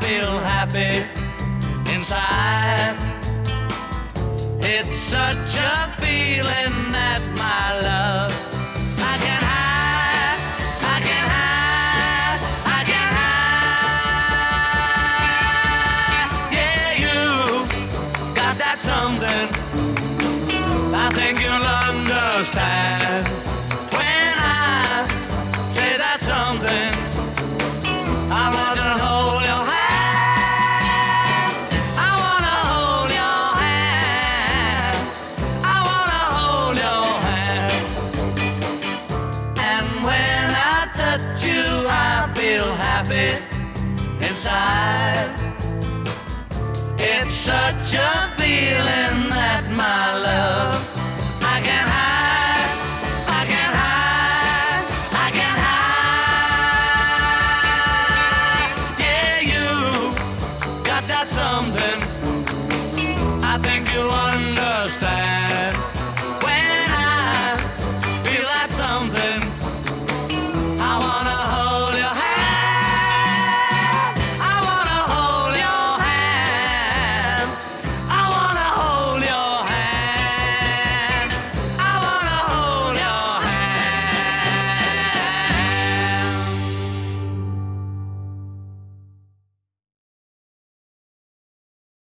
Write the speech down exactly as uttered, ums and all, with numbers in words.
feel happy inside. It's such a feeling that my love I can hide, I can hide, I can hide. Yeah, you got that something I think you'll understand when I say that something. I want to hold your hand. I want to hold your hand. I want to hold your hand. And when I touch you, I feel happy inside. It's such a feeling that my